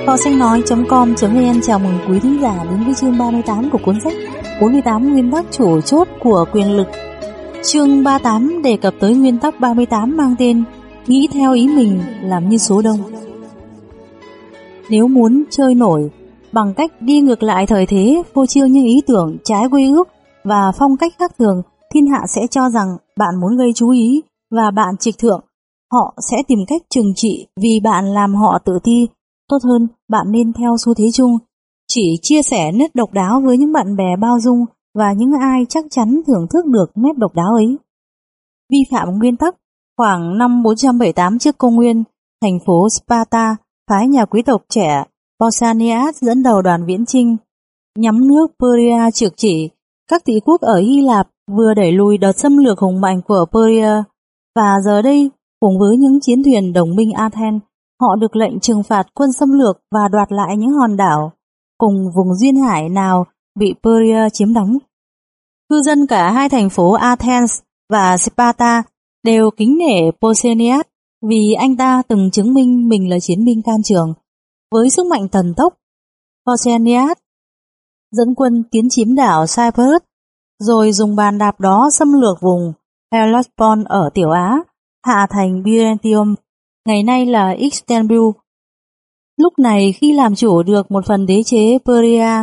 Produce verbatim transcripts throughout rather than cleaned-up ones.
Kho sách nói chấm com chấm vn chào mừng quý thính giả đến với chương ba mươi tám của cuốn sách bốn mươi tám nguyên tắc chủ chốt của quyền lực. Chương ba mươi tám đề cập tới nguyên tắc ba mươi tám mang tên nghĩ theo ý mình, làm như số đông. Nếu muốn chơi nổi bằng cách đi ngược lại thời thế, phô trương những ý tưởng trái quy ước và phong cách khác thường, thiên hạ sẽ cho rằng bạn muốn gây chú ý và bạn trịch thượng. Họ sẽ tìm cách trừng trị vì bạn làm họ tự ti. Tốt hơn, bạn nên theo xu thế chung, chỉ chia sẻ nét độc đáo với những bạn bè bao dung và những ai chắc chắn thưởng thức được nét độc đáo ấy. Vi phạm nguyên tắc. Khoảng năm bốn trăm bảy mươi tám trước công nguyên, thành phố Sparta phái nhà quý tộc trẻ Pausanias dẫn đầu đoàn viễn chinh nhắm nước Peria trược chỉ. Các tỷ quốc ở Hy Lạp vừa đẩy lùi đợt xâm lược hùng mạnh của Peria, và giờ đây cùng với những chiến thuyền đồng minh Athens, họ được lệnh trừng phạt quân xâm lược và đoạt lại những hòn đảo cùng vùng duyên hải nào bị Peria chiếm đóng. Cư dân cả hai thành phố Athens và Sparta đều kính nể Pausanias vì anh ta từng chứng minh mình là chiến binh can trường. Với sức mạnh thần tốc, Pausanias dẫn quân tiến chiếm đảo Cyprus, rồi dùng bàn đạp đó xâm lược vùng Hellespont ở Tiểu Á, hạ thành Byzantium, ngày nay là Istanbul. Lúc này khi làm chủ được một phần đế chế Peria,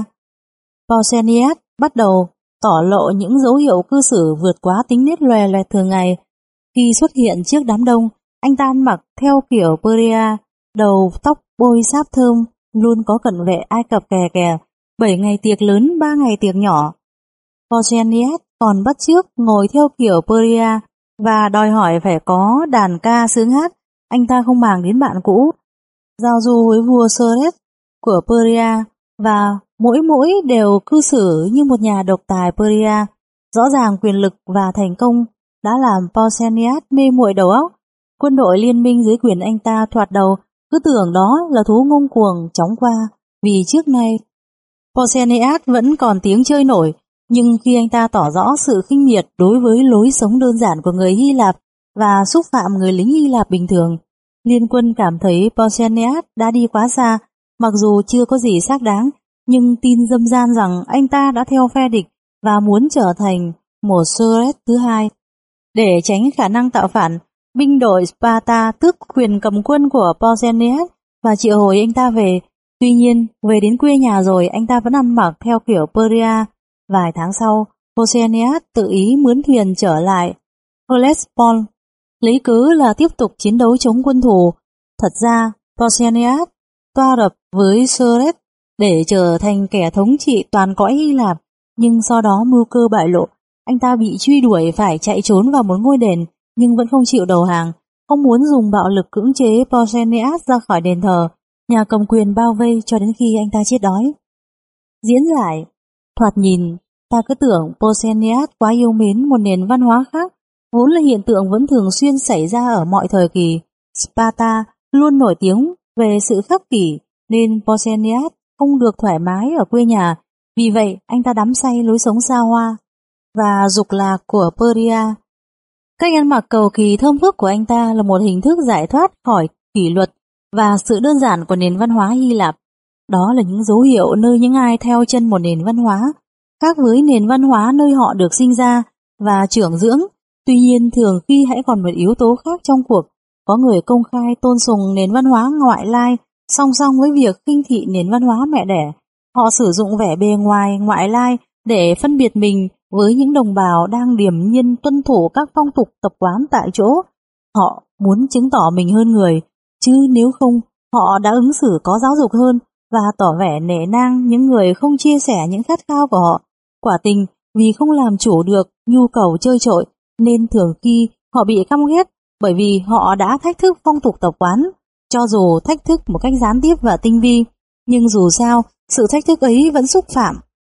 Pausanias bắt đầu tỏ lộ những dấu hiệu cư xử vượt quá tính nết lòe loẹt thường ngày. Khi xuất hiện trước đám đông, anh ta ăn mặc theo kiểu Peria, đầu tóc bôi sáp thơm, luôn có cận vệ Ai Cập kè kè, bảy ngày tiệc lớn, ba ngày tiệc nhỏ. Pausanias còn bắt chước ngồi theo kiểu Peria và đòi hỏi phải có đàn ca sướng hát. Anh ta không màng đến bạn cũ, giao du với vua Ceres của Peria, và mỗi mỗi đều cư xử như một nhà độc tài Peria. Rõ ràng quyền lực và thành công đã làm Pausanias mê muội đầu óc. Quân đội liên minh dưới quyền anh ta thoạt đầu cứ tưởng đó là thú ngông cuồng chóng qua, vì trước nay Pausanias vẫn còn tiếng chơi nổi. Nhưng khi anh ta tỏ rõ sự khinh miệt đối với lối sống đơn giản của người Hy Lạp và xúc phạm người lính Hy Lạp bình thường, liên quân cảm thấy Pausanias đã đi quá xa. Mặc dù chưa có gì xác đáng, nhưng tin râm ran rằng anh ta đã theo phe địch và muốn trở thành một Ceres thứ hai. Để tránh khả năng tạo phản, binh đội Sparta tước quyền cầm quân của Pausanias và triệu hồi anh ta về. Tuy nhiên, về đến quê nhà rồi, anh ta vẫn ăn mặc theo kiểu Peria. Vài tháng sau, Pausanias tự ý mướn thuyền trở lại Hellespont, lấy cớ là tiếp tục chiến đấu chống quân thù. Thật ra, Pausanias toa rập với Ceres để trở thành kẻ thống trị toàn cõi Hy Lạp, nhưng sau đó mưu cơ bại lộ. Anh ta bị truy đuổi phải chạy trốn vào một ngôi đền, nhưng vẫn không chịu đầu hàng, không muốn dùng bạo lực cưỡng chế Pausanias ra khỏi đền thờ. Nhà cầm quyền bao vây cho đến khi anh ta chết đói. Diễn giải. Thoạt nhìn, ta cứ tưởng Pausanias quá yêu mến một nền văn hóa khác, vốn là hiện tượng vẫn thường xuyên xảy ra ở mọi thời kỳ. Sparta luôn nổi tiếng về sự khắc kỷ, nên Pausanias không được thoải mái ở quê nhà. Vì vậy, anh ta đắm say lối sống xa hoa và dục lạc của Peria. Cách ăn mặc cầu kỳ thơm phức của anh ta là một hình thức giải thoát khỏi kỷ luật và sự đơn giản của nền văn hóa Hy Lạp. Đó là những dấu hiệu nơi những ai theo chân một nền văn hóa, khác với nền văn hóa nơi họ được sinh ra và trưởng dưỡng. Tuy nhiên, thường khi hãy còn một yếu tố khác trong cuộc, có người công khai tôn sùng nền văn hóa ngoại lai song song với việc khinh thị nền văn hóa mẹ đẻ. Họ sử dụng vẻ bề ngoài ngoại lai để phân biệt mình với những đồng bào đang điềm nhiên tuân thủ các phong tục tập quán tại chỗ. Họ muốn chứng tỏ mình hơn người, chứ nếu không, họ đã ứng xử có giáo dục hơn và tỏ vẻ nể nang những người không chia sẻ những khát khao của họ. Quả tình, vì không làm chủ được nhu cầu chơi trội, nên thường khi họ bị căm ghét bởi vì họ đã thách thức phong tục tập quán, cho dù thách thức một cách gián tiếp và tinh vi. Nhưng dù sao, sự thách thức ấy vẫn xúc phạm.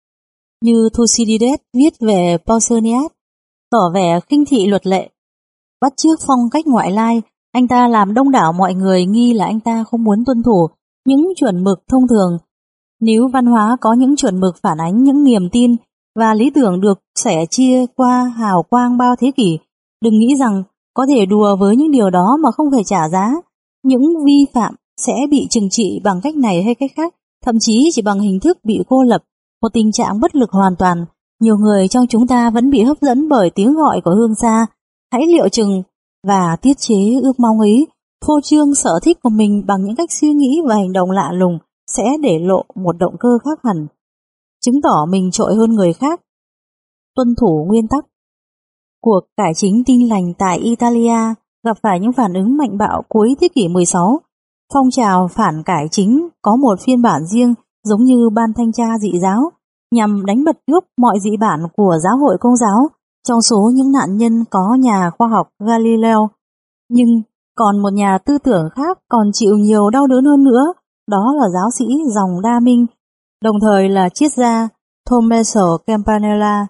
Như Thucydides viết về Pausanias, tỏ vẻ khinh thị luật lệ, bắt chước phong cách ngoại lai, anh ta làm đông đảo mọi người nghi là anh ta không muốn tuân thủ những chuẩn mực thông thường. Nếu văn hóa có những chuẩn mực phản ánh những niềm tin và lý tưởng được sẻ chia qua hào quang bao thế kỷ, đừng nghĩ rằng có thể đùa với những điều đó mà không phải trả giá. Những vi phạm sẽ bị trừng trị bằng cách này hay cách khác, thậm chí chỉ bằng hình thức bị cô lập, một tình trạng bất lực hoàn toàn. Nhiều người trong chúng ta vẫn bị hấp dẫn bởi tiếng gọi của hương xa, hãy liệu chừng và tiết chế ước mong ấy, phô trương sở thích của mình bằng những cách suy nghĩ và hành động lạ lùng sẽ để lộ một động cơ khác hẳn, chứng tỏ mình trội hơn người khác. Tuân thủ nguyên tắc. Cuộc cải chính Tin lành tại Italia gặp phải những phản ứng mạnh bạo cuối thế kỷ mười sáu. Phong trào phản cải chính có một phiên bản riêng giống như ban thanh tra dị giáo, nhằm đánh bật gốc mọi dị bản của giáo hội Công giáo. Trong số những nạn nhân có nhà khoa học Galileo, nhưng còn một nhà tư tưởng khác còn chịu nhiều đau đớn hơn nữa, đó là giáo sĩ dòng Đa Minh, đồng thời là triết gia Tommaso Campanella,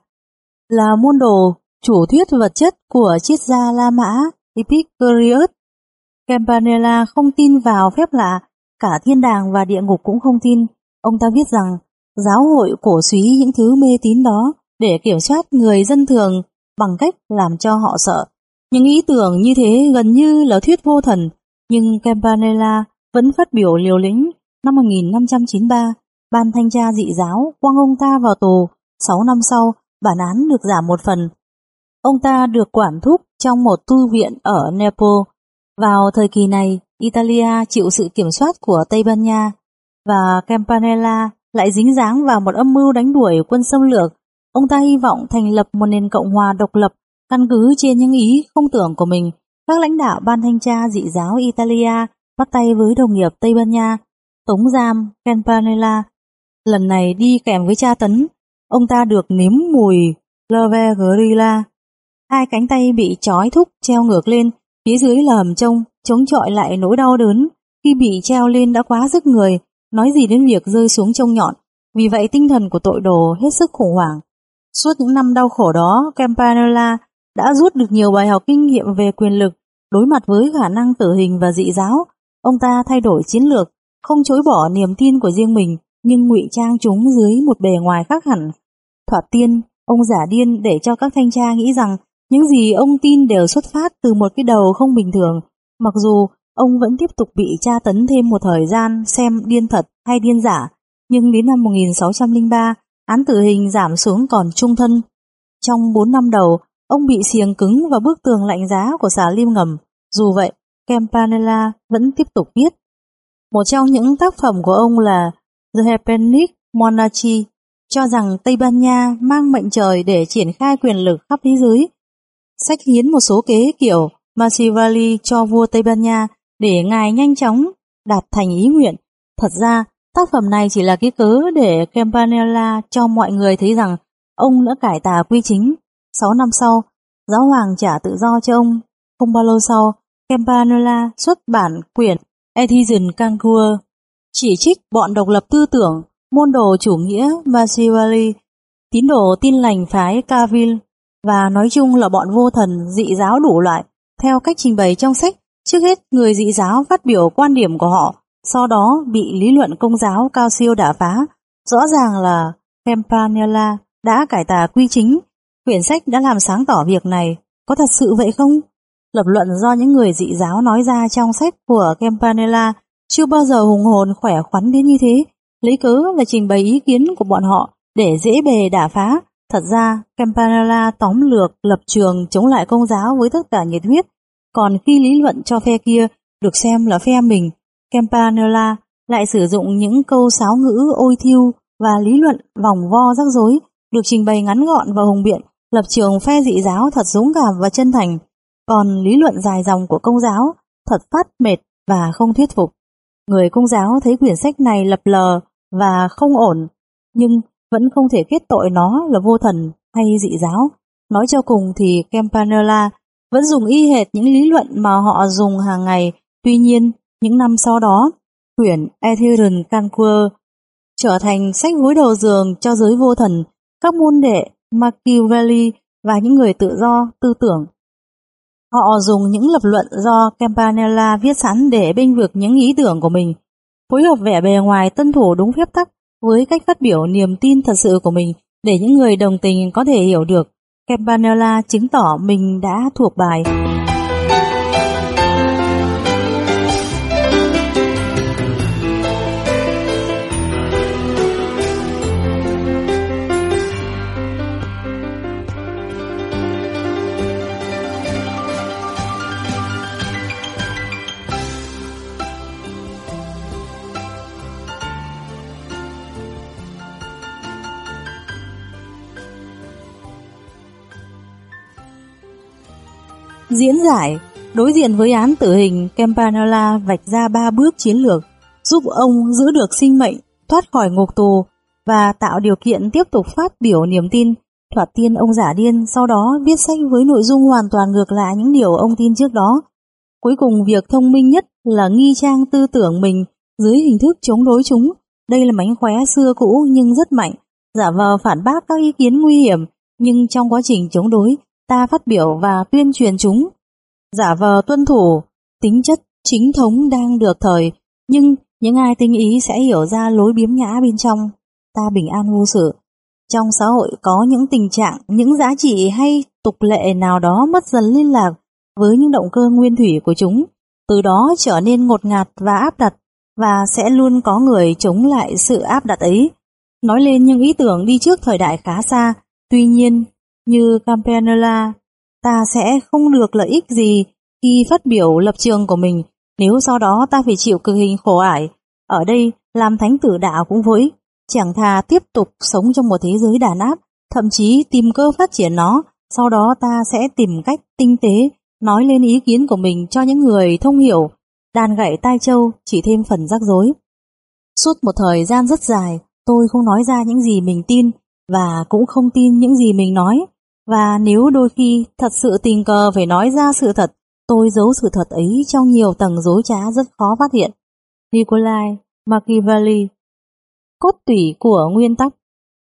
là môn đồ chủ thuyết vật chất của triết gia La Mã Epicurus. Campanella không tin vào phép lạ, cả thiên đàng và địa ngục cũng không tin. Ông ta viết rằng giáo hội cổ súy những thứ mê tín đó để kiểm soát người dân thường bằng cách làm cho họ sợ. Những ý tưởng như thế gần như là thuyết vô thần, nhưng Campanella vẫn phát biểu liều lĩnh. Năm một nghìn năm trăm chín mươi ba, ban thanh tra dị giáo quăng ông ta vào tù. Sáu năm sau, bản án được giảm một phần. Ông ta được quản thúc trong một tu viện ở Naples. Vào thời kỳ này, Italia chịu sự kiểm soát của Tây Ban Nha, và Campanella lại dính dáng vào một âm mưu đánh đuổi quân xâm lược. Ông ta hy vọng thành lập một nền cộng hòa độc lập căn cứ trên những ý không tưởng của mình. Các lãnh đạo ban thanh tra dị giáo Italia bắt tay với đồng nghiệp Tây Ban Nha, tống giam Campanella. Lần này đi kèm với tra tấn, ông ta được nếm mùi Love Gorilla. Hai cánh tay bị trói thúc treo ngược lên, phía dưới là hầm trông, chống chọi lại nỗi đau đớn. Khi bị treo lên đã quá sức người, nói gì đến việc rơi xuống trông nhọn. Vì vậy tinh thần của tội đồ hết sức khủng hoảng. Suốt những năm đau khổ đó, Campanella đã rút được nhiều bài học kinh nghiệm về quyền lực. Đối mặt với khả năng tử hình và dị giáo, ông ta thay đổi chiến lược, không chối bỏ niềm tin của riêng mình, nhưng ngụy trang chúng dưới một bề ngoài khác hẳn. Thoạt tiên, ông giả điên để cho các thanh tra nghĩ rằng những gì ông tin đều xuất phát từ một cái đầu không bình thường. Mặc dù ông vẫn tiếp tục bị tra tấn thêm một thời gian xem điên thật hay điên giả, nhưng đến năm một nghìn sáu trăm lẻ ba, án tử hình giảm xuống còn chung thân. Trong bốn năm đầu, ông bị xiềng cứng vào bức tường lạnh giá của xà lim ngầm. Dù vậy, Campanella vẫn tiếp tục viết. Một trong những tác phẩm của ông là The Hellenic Monarchy, cho rằng Tây Ban Nha mang mệnh trời để triển khai quyền lực khắp thế giới. Sách hiến một số kế kiểu Machiavelli cho vua Tây Ban Nha để ngài nhanh chóng đạt thành ý nguyện. Thật ra, tác phẩm này chỉ là cái cớ để Campanella cho mọi người thấy rằng ông đã cải tà quy chính. Sáu năm sau, giáo hoàng trả tự do cho ông. Không bao lâu sau, Campanella xuất bản quyển Ethical Cangur, chỉ trích bọn độc lập tư tưởng, môn đồ chủ nghĩa Machiavelli, tín đồ Tin lành phái Calvin, và nói chung là bọn vô thần dị giáo đủ loại. Theo cách trình bày trong sách, trước hết người dị giáo phát biểu quan điểm của họ, sau đó bị lý luận công giáo cao siêu đả phá. Rõ ràng là Campanella đã cải tà quy chính. Quyển sách đã làm sáng tỏ việc này. Có thật sự vậy không? Lập luận do những người dị giáo nói ra trong sách của Campanella chưa bao giờ hùng hồn khỏe khoắn đến như thế, lấy cớ và trình bày ý kiến của bọn họ để dễ bề đả phá. Thật ra, Campanella tóm lược lập trường chống lại công giáo với tất cả nhiệt huyết, còn khi lý luận cho phe kia được xem là phe mình, Campanella lại sử dụng những câu sáo ngữ ôi thiêu và lý luận vòng vo rắc rối, được trình bày ngắn gọn và hùng biện. Lập trường phe dị giáo thật dũng cảm và chân thành, còn lý luận dài dòng của công giáo thật phát mệt và không thuyết phục. Người công giáo thấy quyển sách này lập lờ và không ổn, nhưng vẫn không thể kết tội nó là vô thần hay dị giáo. Nói cho cùng thì Campanella vẫn dùng y hệt những lý luận mà họ dùng hàng ngày. Tuy nhiên, những năm sau đó, quyển Ethical Cangur trở thành sách gối đầu giường cho giới vô thần, các môn đệ Machiavelli và những người tự do tư tưởng. Họ dùng những lập luận do Campanella viết sẵn để bênh vực những ý tưởng của mình, phối hợp vẻ bề ngoài tuân thủ đúng phép tắc với cách phát biểu niềm tin thật sự của mình để những người đồng tình có thể hiểu được. Campanella chứng tỏ mình đã thuộc bài. Diễn giải, đối diện với án tử hình, Campanella vạch ra ba bước chiến lược giúp ông giữ được sinh mệnh, thoát khỏi ngục tù và tạo điều kiện tiếp tục phát biểu niềm tin. Thoạt tiên ông giả điên, sau đó viết sách với nội dung hoàn toàn ngược lại những điều ông tin trước đó. Cuối cùng việc thông minh nhất là nghi trang tư tưởng mình dưới hình thức chống đối chúng. Đây là mánh khóe xưa cũ nhưng rất mạnh, giả vờ phản bác các ý kiến nguy hiểm, nhưng trong quá trình chống đối, ta phát biểu và tuyên truyền chúng. Giả vờ tuân thủ, tính chất chính thống đang được thời, nhưng những ai tinh ý sẽ hiểu ra lối biếm nhã bên trong. Ta bình an vô sự. Trong xã hội có những tình trạng, những giá trị hay tục lệ nào đó mất dần liên lạc với những động cơ nguyên thủy của chúng, từ đó trở nên ngột ngạt và áp đặt, và sẽ luôn có người chống lại sự áp đặt ấy, nói lên những ý tưởng đi trước thời đại khá xa. Tuy nhiên, như Campanella, ta sẽ không được lợi ích gì khi phát biểu lập trường của mình nếu sau đó ta phải chịu cực hình khổ ải. Ở đây, làm thánh tử đạo cũng vô ích, chẳng thà tiếp tục sống trong một thế giới đàn áp, thậm chí tìm cơ phát triển nó, sau đó ta sẽ tìm cách tinh tế nói lên ý kiến của mình cho những người thông hiểu. Đàn gậy tai châu chỉ thêm phần rắc rối. Suốt một thời gian rất dài, tôi không nói ra những gì mình tin và cũng không tin những gì mình nói. Và nếu đôi khi thật sự tình cờ phải nói ra sự thật, tôi giấu sự thật ấy trong nhiều tầng dối trá rất khó phát hiện. Nikolai Machiavelli. Cốt tủy của nguyên tắc.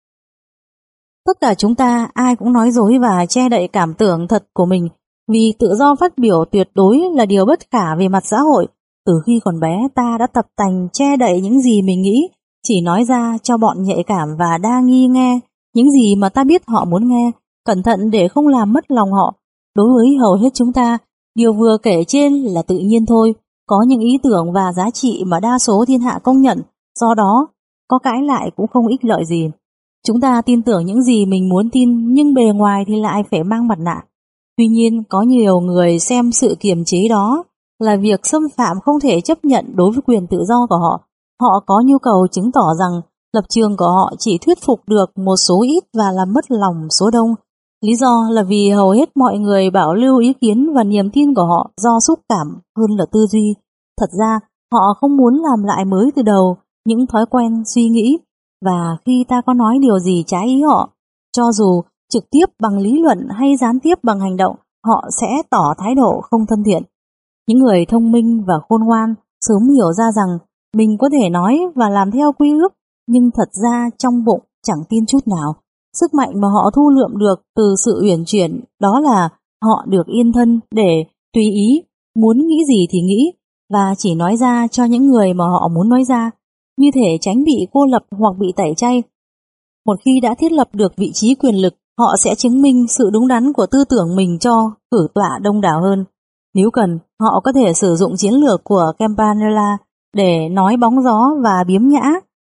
Tất cả chúng ta ai cũng nói dối và che đậy cảm tưởng thật của mình, vì tự do phát biểu tuyệt đối là điều bất khả về mặt xã hội. Từ khi còn bé ta đã tập tành che đậy những gì mình nghĩ, chỉ nói ra cho bọn nhạy cảm và đa nghi nghe những gì mà ta biết họ muốn nghe, cẩn thận để không làm mất lòng họ. Đối với hầu hết chúng ta, điều vừa kể trên là tự nhiên thôi, có những ý tưởng và giá trị mà đa số thiên hạ công nhận, do đó có cãi lại cũng không ích lợi gì. Chúng ta tin tưởng những gì mình muốn tin, nhưng bề ngoài thì lại phải mang mặt nạ. Tuy nhiên, có nhiều người xem sự kiềm chế đó là việc xâm phạm không thể chấp nhận đối với quyền tự do của họ. Họ có nhu cầu chứng tỏ rằng lập trường của họ chỉ thuyết phục được một số ít và làm mất lòng số đông. Lý do là vì hầu hết mọi người bảo lưu ý kiến và niềm tin của họ do xúc cảm hơn là tư duy. Thật ra, họ không muốn làm lại mới từ đầu những thói quen suy nghĩ, và khi ta có nói điều gì trái ý họ, cho dù trực tiếp bằng lý luận hay gián tiếp bằng hành động, họ sẽ tỏ thái độ không thân thiện. Những người thông minh và khôn ngoan sớm hiểu ra rằng mình có thể nói và làm theo quy ước, nhưng thật ra trong bụng chẳng tin chút nào. Sức mạnh mà họ thu lượm được từ sự uyển chuyển đó là họ được yên thân để tùy ý, muốn nghĩ gì thì nghĩ, và chỉ nói ra cho những người mà họ muốn nói ra, như thể tránh bị cô lập hoặc bị tẩy chay. Một khi đã thiết lập được vị trí quyền lực, họ sẽ chứng minh sự đúng đắn của tư tưởng mình cho cử tọa đông đảo hơn. Nếu cần, họ có thể sử dụng chiến lược của Campanella để nói bóng gió và biếm nhã.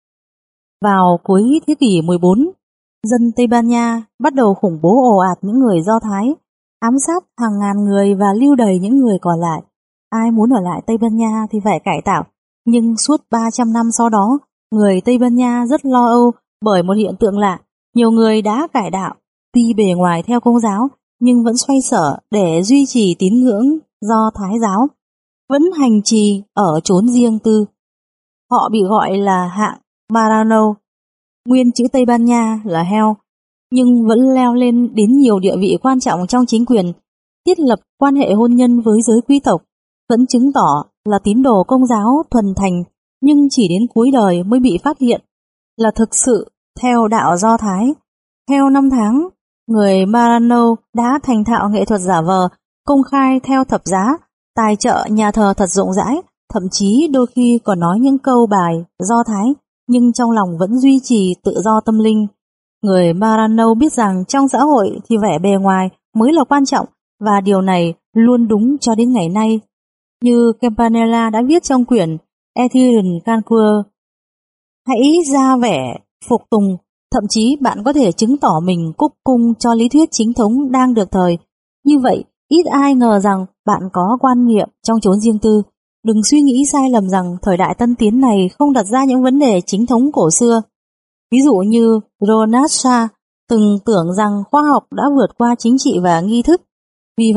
Vào cuối thế kỷ mười bốn, dân Tây Ban Nha bắt đầu khủng bố ồ ạt những người Do Thái, ám sát hàng ngàn người và lưu đày những người còn lại. Ai muốn ở lại Tây Ban Nha thì phải cải tạo, nhưng suốt ba trăm năm sau đó, người Tây Ban Nha rất lo âu bởi một hiện tượng lạ. Nhiều người đã cải đạo, tuy bề ngoài theo Công giáo, nhưng vẫn xoay sở để duy trì tín ngưỡng Do Thái giáo, vẫn hành trì ở chốn riêng tư. Họ bị gọi là hạng Marrano, nguyên chữ Tây Ban Nha là heo, nhưng vẫn leo lên đến nhiều địa vị quan trọng trong chính quyền, thiết lập quan hệ hôn nhân với giới quý tộc, vẫn chứng tỏ là tín đồ Công giáo thuần thành, nhưng chỉ đến cuối đời mới bị phát hiện là thực sự theo đạo Do Thái. Theo năm tháng, người Marrano đã thành thạo nghệ thuật giả vờ, công khai theo thập giá, tài trợ nhà thờ thật rộng rãi, thậm chí đôi khi còn nói những câu bài Do Thái, nhưng trong lòng vẫn duy trì tự do tâm linh. Người Marrano biết rằng trong xã hội thì vẻ bề ngoài mới là quan trọng, và điều này luôn đúng cho đến ngày nay. Như Campanella đã viết trong quyển Ethereal Canquer, hãy ra vẻ phục tùng, thậm chí bạn có thể chứng tỏ mình cúc cung cho lý thuyết chính thống đang được thời. Như vậy, ít ai ngờ rằng bạn có quan niệm trong chốn riêng tư. Đừng suy nghĩ sai lầm rằng thời đại tân tiến này không đặt ra những vấn đề chính thống cổ xưa. Ví dụ như Ronald Shaw từng tưởng rằng khoa học đã vượt qua chính trị và nghi thức. Vì vậy,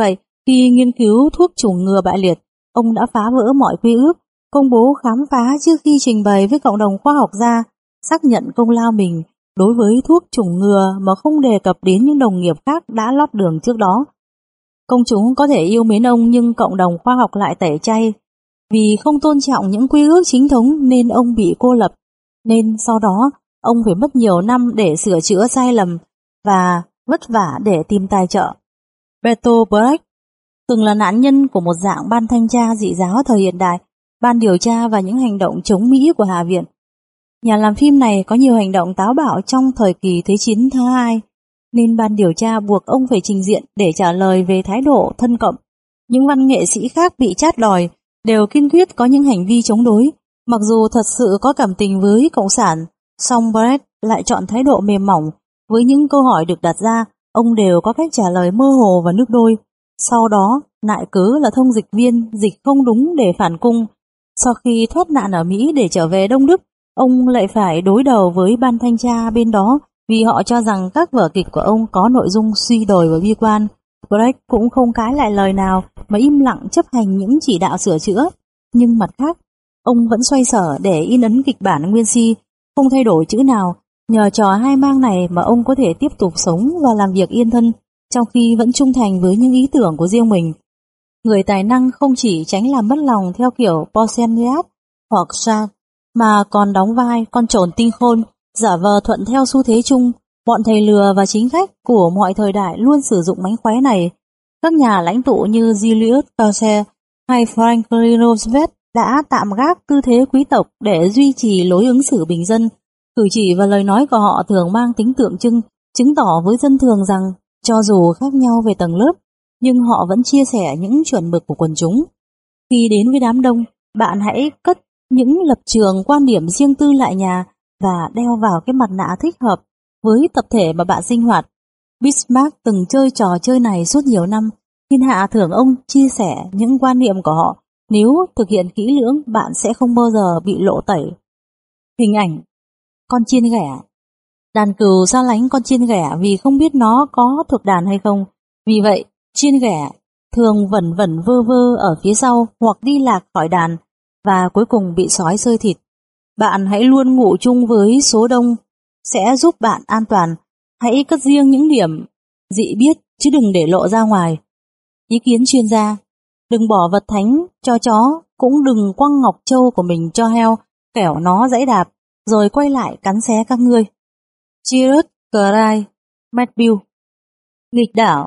Khi nghiên cứu thuốc chủng ngừa bại liệt, ông đã phá vỡ mọi quy ước, công bố khám phá trước khi trình bày với cộng đồng khoa học gia, xác nhận công lao mình đối với thuốc chủng ngừa mà không đề cập đến những đồng nghiệp khác đã lót đường trước đó. Công chúng có thể yêu mến ông nhưng cộng đồng khoa học lại tẩy chay. Vì không tôn trọng những quy ước chính thống nên ông bị cô lập, nên sau đó ông phải mất nhiều năm để sửa chữa sai lầm và vất vả để tìm tài trợ. Bertolt Brecht từng là nạn nhân của một dạng ban thanh tra dị giáo thời hiện đại, ban điều tra và những hành động chống Mỹ của Hạ viện. Nhà làm phim này có nhiều hành động táo bạo trong thời kỳ Thế chiến thứ hai, nên ban điều tra buộc ông phải trình diện để trả lời về thái độ thân cộng. Những văn nghệ sĩ khác bị chát đòi đều kiên quyết có những hành vi chống đối, mặc dù thật sự có cảm tình với Cộng sản, song Brecht lại chọn thái độ mềm mỏng. Với những câu hỏi được đặt ra, ông đều có cách trả lời mơ hồ và nước đôi. Sau đó, nại cớ là thông dịch viên dịch không đúng để phản cung. Sau khi thoát nạn ở Mỹ để trở về Đông Đức, ông lại phải đối đầu với ban thanh tra bên đó vì họ cho rằng các vở kịch của ông có nội dung suy đồi và bi quan. Brecht cũng không cãi lại lời nào mà im lặng chấp hành những chỉ đạo sửa chữa. Nhưng mặt khác, ông vẫn xoay sở để in ấn kịch bản nguyên si, không thay đổi chữ nào. Nhờ trò hai mang này mà ông có thể tiếp tục sống và làm việc yên thân, trong khi vẫn trung thành với những ý tưởng của riêng mình. Người tài năng không chỉ tránh làm mất lòng theo kiểu Poussinat hoặc Sartre, mà còn đóng vai con trồn tinh khôn, giả vờ thuận theo xu thế chung. Bọn thầy lừa và chính khách của mọi thời đại luôn sử dụng mánh khóe này. Các nhà lãnh tụ như Julius Caesar hay Franklin Roosevelt đã tạm gác tư thế quý tộc để duy trì lối ứng xử bình dân. Cử chỉ và lời nói của họ thường mang tính tượng trưng, chứng tỏ với dân thường rằng cho dù khác nhau về tầng lớp, nhưng họ vẫn chia sẻ những chuẩn mực của quần chúng. Khi đến với đám đông, bạn hãy cất những lập trường quan điểm riêng tư lại nhà và đeo vào cái mặt nạ thích hợp với tập thể mà bạn sinh hoạt. Bismarck từng chơi trò chơi này suốt nhiều năm, thiên hạ thưởng ông chia sẻ những quan niệm của họ. Nếu thực hiện kỹ lưỡng, bạn sẽ không bao giờ bị lộ tẩy. Hình ảnh con chiên ghẻ. Đàn cừu xa lánh con chiên ghẻ vì không biết nó có thuộc đàn hay không. Vì vậy, chiên ghẻ thường vẩn vẩn vơ vơ ở phía sau hoặc đi lạc khỏi đàn và cuối cùng bị sói xơi thịt. Bạn hãy luôn ngủ chung với số đông sẽ giúp bạn an toàn. Hãy cất riêng những điểm dị biết chứ đừng để lộ ra ngoài. Ý kiến chuyên gia: đừng bỏ vật thánh cho chó, cũng đừng quăng ngọc châu của mình cho heo, kẻo nó giãy đạp rồi quay lại cắn xé các ngươi. Gerard Cray Matthew. Nghịch đảo.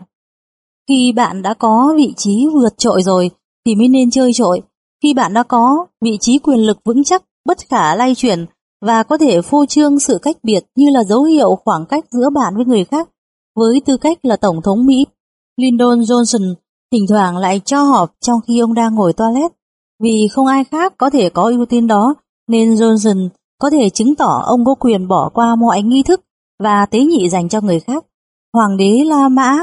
Khi bạn đã có vị trí vượt trội rồi thì mới nên chơi trội. Khi bạn đã có vị trí quyền lực vững chắc, bất khả lay chuyển và có thể phô trương sự cách biệt như là dấu hiệu khoảng cách giữa bạn với người khác. Với tư cách là Tổng thống Mỹ, Lyndon Johnson thỉnh thoảng lại cho họp trong khi ông đang ngồi toilet. Vì không ai khác có thể có ưu tiên đó, nên Johnson có thể chứng tỏ ông có quyền bỏ qua mọi nghi thức và tế nhị dành cho người khác. Hoàng đế La Mã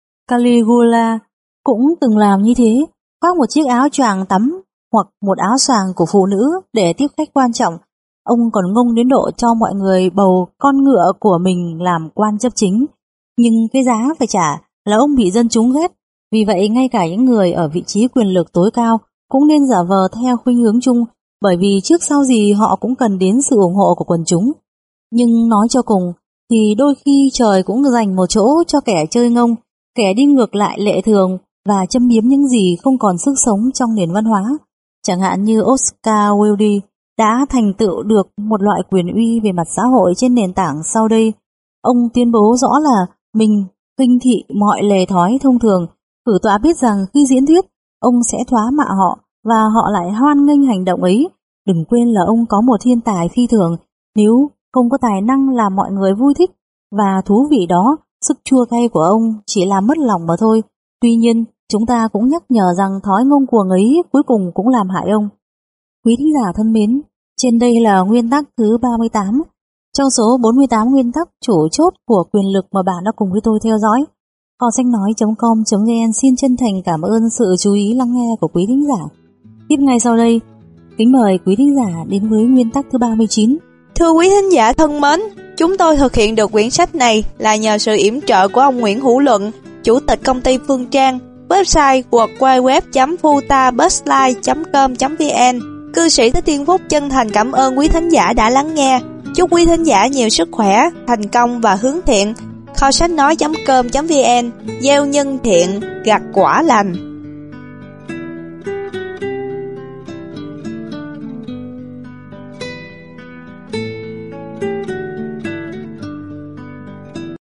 Caligula cũng từng làm như thế, khoác một chiếc áo choàng tắm hoặc một áo choàng của phụ nữ để tiếp khách quan trọng. Ông còn ngông đến độ cho mọi người bầu con ngựa của mình làm quan chấp chính. Nhưng cái giá phải trả là ông bị dân chúng ghét. Vì vậy ngay cả những người ở vị trí quyền lực tối cao cũng nên giả vờ theo khuynh hướng chung, bởi vì trước sau gì họ cũng cần đến sự ủng hộ của quần chúng. Nhưng nói cho cùng thì đôi khi trời cũng dành một chỗ cho kẻ chơi ngông, kẻ đi ngược lại lệ thường và châm biếm những gì không còn sức sống trong nền văn hóa. Chẳng hạn như Oscar Wilde đã thành tựu được một loại quyền uy về mặt xã hội trên nền tảng sau đây. Ông tuyên bố rõ là mình khinh thị mọi lề thói thông thường. Cử tọa biết rằng khi diễn thuyết, ông sẽ thoá mạ họ và họ lại hoan nghênh hành động ấy. Đừng quên là ông có một thiên tài phi thường. Nếu không có tài năng làm mọi người vui thích và thú vị đó, sức chua cay của ông chỉ làm mất lòng mà thôi. Tuy nhiên, chúng ta cũng nhắc nhở rằng thói ngông cuồng ấy cuối cùng cũng làm hại ông. Quý thính giả thân mến, trên đây là nguyên tắc thứ ba mươi tám trong số bốn mươi tám nguyên tắc chủ chốt của quyền lực mà bạn đã cùng với tôi theo dõi. Kho sách nói chấm com chấm vn xin chân thành cảm ơn sự chú ý lắng nghe của quý thính giả. Tiếp ngay sau đây, kính mời quý thính giả đến với nguyên tắc thứ ba mươi chín. Thưa quý thính giả thân mến, chúng tôi thực hiện được quyển sách này là nhờ sự yểm trợ của ông Nguyễn Hữu Luận, chủ tịch công ty Phương Trang. website w w w chấm futabusline chấm com chấm v n. Cư sĩ Thích Thiên Phúc chân thành cảm ơn quý thính giả đã lắng nghe. Chúc quý thính giả nhiều sức khỏe, thành công và hướng thiện. Kho sách nói chấm com chấm v n. Gieo nhân thiện, gặt quả lành.